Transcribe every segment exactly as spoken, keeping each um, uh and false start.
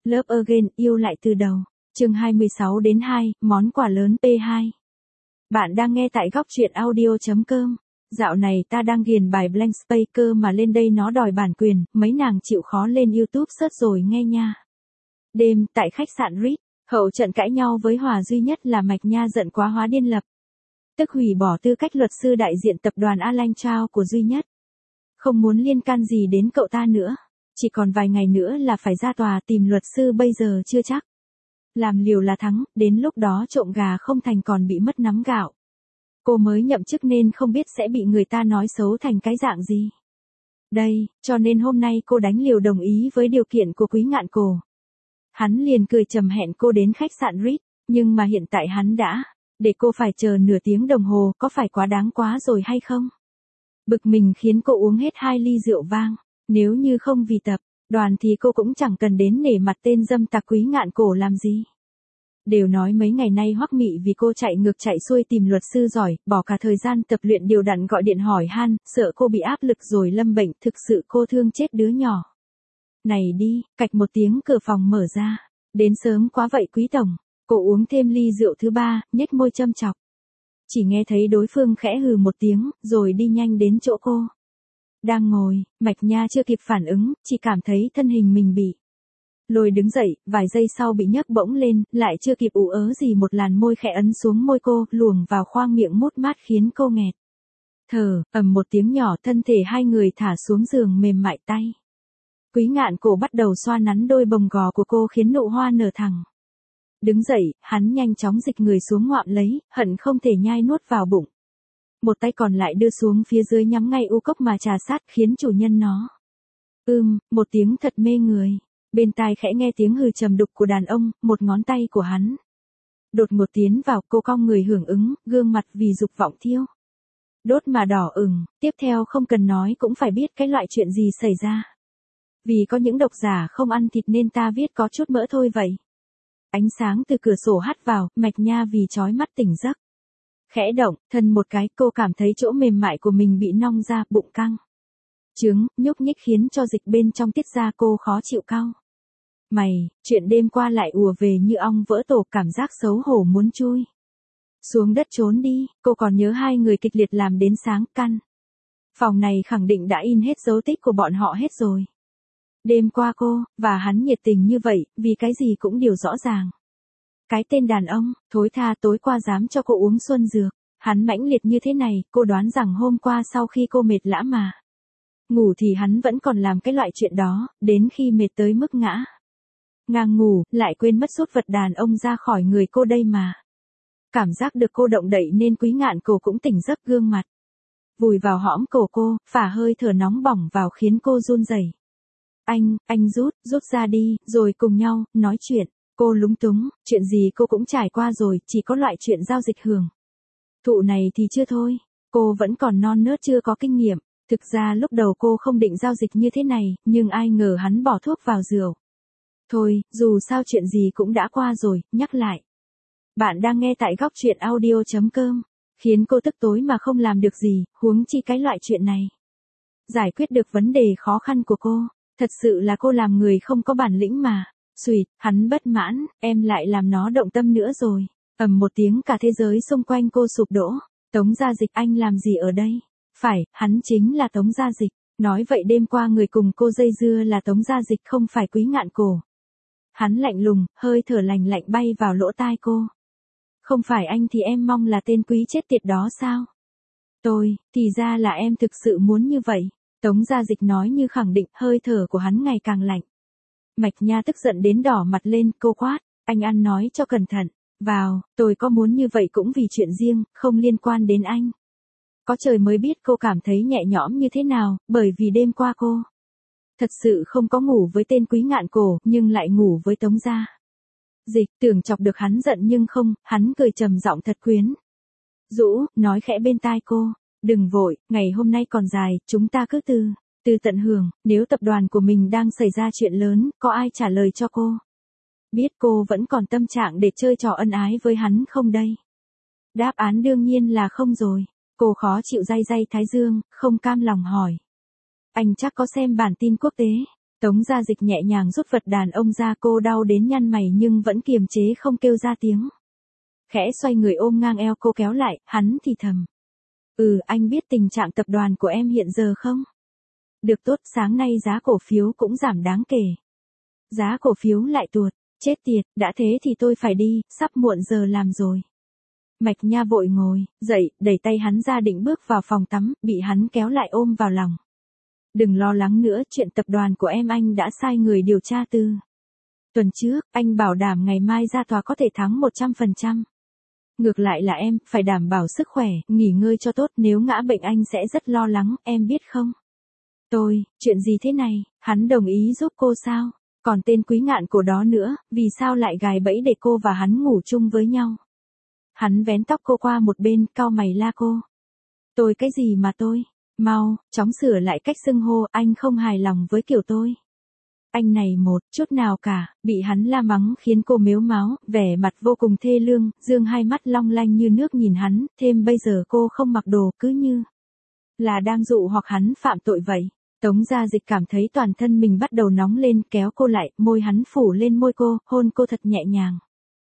Love Again, yêu lại từ đầu. Chương hai mươi sáu đến hai, món quà lớn P hai. Bạn đang nghe tại góc truyện audio chấm com. Dạo này ta đang ghiền bài Blank Space cơ mà lên đây nó đòi bản quyền, mấy nàng chịu khó lên YouTube search rồi nghe nha. Đêm, tại khách sạn Ritz, hậu trận cãi nhau với Hòa duy nhất là Mạch Nha giận quá hóa điên lập. Tức hủy bỏ tư cách luật sư đại diện tập đoàn Alan Chao của duy nhất. Không muốn liên can gì đến cậu ta nữa. Chỉ còn vài ngày nữa là phải ra tòa tìm luật sư bây giờ chưa chắc. Làm liều là thắng, đến lúc đó trộm gà không thành còn bị mất nắm gạo. Cô mới nhậm chức nên không biết sẽ bị người ta nói xấu thành cái dạng gì. Đây, cho nên hôm nay cô đánh liều đồng ý với điều kiện của Quý Ngạn Cổ. Hắn liền cười trầm hẹn cô đến khách sạn Ritz, nhưng mà hiện tại hắn đã, để cô phải chờ nửa tiếng đồng hồ có phải quá đáng quá rồi hay không? Bực mình khiến cô uống hết hai ly rượu vang. Nếu như không vì tập đoàn thì cô cũng chẳng cần đến nể mặt tên dâm tặc Quý Ngạn Cổ làm gì. Đều nói mấy ngày nay Hoắc Mị vì cô chạy ngược chạy xuôi tìm luật sư giỏi, bỏ cả thời gian tập luyện điều đặn gọi điện hỏi han, sợ cô bị áp lực rồi lâm bệnh, thực sự cô thương chết đứa nhỏ. Này đi, cạch một tiếng cửa phòng mở ra. Đến sớm quá vậy Quý tổng. Cô uống thêm ly rượu thứ ba, nhếch môi châm chọc. Chỉ nghe thấy đối phương khẽ hừ một tiếng, rồi đi nhanh đến chỗ cô. Đang ngồi, Mạch Nha chưa kịp phản ứng, chỉ cảm thấy thân hình mình bị lôi đứng dậy, vài giây sau bị nhấc bỗng lên, lại chưa kịp ủ ớ gì một làn môi khẽ ấn xuống môi cô, luồng vào khoang miệng mút mát khiến cô nghẹt thở, ầm một tiếng nhỏ, thân thể hai người thả xuống giường mềm mại tay. Quý Ngạn Cổ bắt đầu xoa nắn đôi bồng gò của cô khiến nụ hoa nở thẳng. Đứng dậy, hắn nhanh chóng dịch người xuống ngoạm lấy, hận không thể nhai nuốt vào bụng. Một tay còn lại đưa xuống phía dưới nhắm ngay u cốc mà trà sát khiến chủ nhân nó. Ưm, một tiếng thật mê người. Bên tai khẽ nghe tiếng hừ trầm đục của đàn ông, một ngón tay của hắn đột ngột tiến vào, cô cong người hưởng ứng, gương mặt vì dục vọng thiêu đốt mà đỏ ửng. Tiếp theo không cần nói cũng phải biết cái loại chuyện gì xảy ra. Vì có những độc giả không ăn thịt nên ta viết có chút mỡ thôi vậy. Ánh sáng từ cửa sổ hắt vào, Mạch Nha vì chói mắt tỉnh giấc. Khẽ động, thân một cái, cô cảm thấy chỗ mềm mại của mình bị nong ra, bụng căng trướng, nhúc nhích khiến cho dịch bên trong tiết ra, cô khó chịu cau mày, chuyện đêm qua lại ùa về như ong vỡ tổ, cảm giác xấu hổ muốn chui xuống đất trốn đi. Cô còn nhớ hai người kịch liệt làm đến sáng, căn phòng này khẳng định đã in hết dấu tích của bọn họ hết rồi. Đêm qua cô và hắn nhiệt tình như vậy, vì cái gì cũng đều rõ ràng. Cái tên đàn ông, thối tha, tối qua dám cho cô uống xuân dược. Hắn mãnh liệt như thế này, cô đoán rằng hôm qua sau khi cô mệt lã mà ngủ thì hắn vẫn còn làm cái loại chuyện đó, đến khi mệt tới mức ngã ngang ngủ, lại quên mất rút vật đàn ông ra khỏi người cô đây mà. Cảm giác được cô động đậy nên Quý Ngạn Cổ cũng tỉnh giấc, gương mặt vùi vào hõm cổ cô, phả hơi thở nóng bỏng vào khiến cô run rẩy. Anh, anh rút, rút ra đi, rồi cùng nhau nói chuyện. Cô lúng túng, chuyện gì cô cũng trải qua rồi, chỉ có loại chuyện giao dịch hưởng thụ này thì chưa thôi. Cô vẫn còn non nớt chưa có kinh nghiệm. Thực ra lúc đầu cô không định giao dịch như thế này, nhưng ai ngờ hắn bỏ thuốc vào rượu. Thôi, dù sao chuyện gì cũng đã qua rồi, nhắc lại. Bạn đang nghe tại góc truyện audio chấm com. Khiến cô tức tối mà không làm được gì, huống chi cái loại chuyện này. Giải quyết được vấn đề khó khăn của cô. Thật sự là cô làm người không có bản lĩnh mà. Xùyt, hắn bất mãn, em lại làm nó động tâm nữa rồi. Ầm một tiếng, cả thế giới xung quanh cô sụp đổ. Tống Gia Dịch, anh làm gì ở đây? Phải, hắn chính là Tống Gia Dịch. Nói vậy đêm qua người cùng cô dây dưa là Tống Gia Dịch không phải Quý Ngạn Cổ. Hắn lạnh lùng, hơi thở lạnh lạnh bay vào lỗ tai cô. Không phải anh thì em mong là tên quý chết tiệt đó sao? Tôi, thì ra là em thực sự muốn như vậy. Tống Gia Dịch nói như khẳng định, hơi thở của hắn ngày càng lạnh. Mạch Nha tức giận đến đỏ mặt lên, cô quát, anh ăn nói cho cẩn thận. Vào, tôi có muốn như vậy cũng vì chuyện riêng, không liên quan đến anh. Có trời mới biết cô cảm thấy nhẹ nhõm như thế nào, bởi vì đêm qua cô thật sự không có ngủ với tên Quý Ngạn Cổ, nhưng lại ngủ với Tống Gia Dịch. Tưởng chọc được hắn giận nhưng không, hắn cười trầm giọng thật quyến rũ, nói khẽ bên tai cô, đừng vội, ngày hôm nay còn dài, chúng ta cứ từ từ tận hưởng. Nếu tập đoàn của mình đang xảy ra chuyện lớn, có ai trả lời cho cô biết cô vẫn còn tâm trạng để chơi trò ân ái với hắn không đây? Đáp án đương nhiên là không rồi. Cô khó chịu day day thái dương, không cam lòng hỏi. Anh chắc có xem bản tin quốc tế. Tống Gia Dịch nhẹ nhàng rút vật đàn ông ra, cô đau đến nhăn mày nhưng vẫn kiềm chế không kêu ra tiếng. Khẽ xoay người ôm ngang eo cô kéo lại, hắn thì thầm. Ừ, anh biết tình trạng tập đoàn của em hiện giờ không? Được tốt, sáng nay giá cổ phiếu cũng giảm đáng kể. Giá cổ phiếu lại tuột, chết tiệt, đã thế thì tôi phải đi, sắp muộn giờ làm rồi. Mạch Nha vội ngồi, dậy, đẩy tay hắn ra định bước vào phòng tắm, bị hắn kéo lại ôm vào lòng. Đừng lo lắng nữa, chuyện tập đoàn của em anh đã sai người điều tra từ tuần trước, anh bảo đảm ngày mai ra tòa có thể thắng một trăm phần trăm. Ngược lại là em, phải đảm bảo sức khỏe, nghỉ ngơi cho tốt, nếu ngã bệnh anh sẽ rất lo lắng, em biết không? Tôi, chuyện gì thế này, hắn đồng ý giúp cô sao? Còn tên Quý Ngạn Cổ đó nữa, vì sao lại gài bẫy để cô và hắn ngủ chung với nhau? Hắn vén tóc cô qua một bên, cau mày la cô. Tôi cái gì mà tôi? Mau, chóng sửa lại cách xưng hô, anh không hài lòng với kiểu tôi. Anh này một chút nào cả, bị hắn la mắng khiến cô mếu máo, vẻ mặt vô cùng thê lương, dương hai mắt long lanh như nước nhìn hắn, thêm bây giờ cô không mặc đồ cứ như là đang dụ hoặc hắn phạm tội vậy. Tống Gia Dịch cảm thấy toàn thân mình bắt đầu nóng lên, kéo cô lại, môi hắn phủ lên môi cô, hôn cô thật nhẹ nhàng.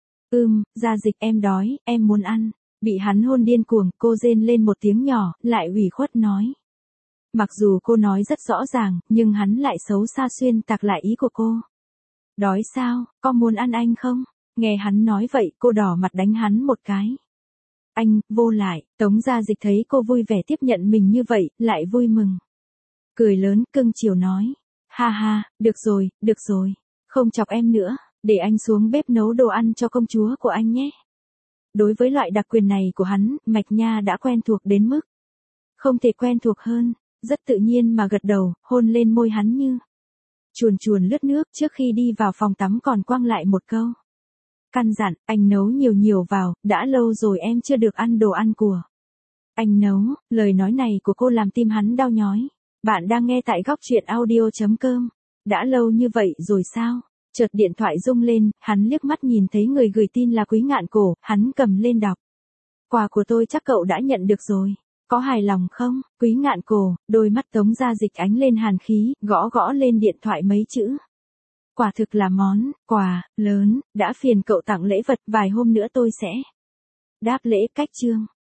Ưm, Gia Dịch em đói, em muốn ăn. Bị hắn hôn điên cuồng, cô rên lên một tiếng nhỏ, lại ủy khuất nói. Mặc dù cô nói rất rõ ràng, nhưng hắn lại xấu xa xuyên tạc lại ý của cô. Đói sao, có muốn ăn anh không? Nghe hắn nói vậy, cô đỏ mặt đánh hắn một cái. Anh, vô lại, Tống Gia Dịch thấy cô vui vẻ tiếp nhận mình như vậy, lại vui mừng. Cười lớn, cưng chiều nói. Ha ha, được rồi, được rồi. Không chọc em nữa, để anh xuống bếp nấu đồ ăn cho công chúa của anh nhé. Đối với loại đặc quyền này của hắn, Mạch Nha đã quen thuộc đến mức không thể quen thuộc hơn, rất tự nhiên mà gật đầu, hôn lên môi hắn như chuồn chuồn lướt nước. Trước khi đi vào phòng tắm còn quăng lại một câu căn dặn, anh nấu nhiều nhiều vào, đã lâu rồi em chưa được ăn đồ ăn của anh nấu. Lời nói này của cô làm tim hắn đau nhói. Bạn đang nghe tại góc truyện audio chấm com. Đã lâu như vậy rồi sao? Chợt điện thoại rung lên, hắn liếc mắt nhìn thấy người gửi tin là Quý Ngạn Cổ, hắn cầm lên đọc. Quà của tôi chắc cậu đã nhận được rồi. Có hài lòng không? Quý Ngạn Cổ, đôi mắt Tống Gia Dịch ánh lên hàn khí, gõ gõ lên điện thoại mấy chữ. Quả thực là món quà lớn, đã phiền cậu tặng lễ vật, vài hôm nữa tôi sẽ đáp lễ. Cách chương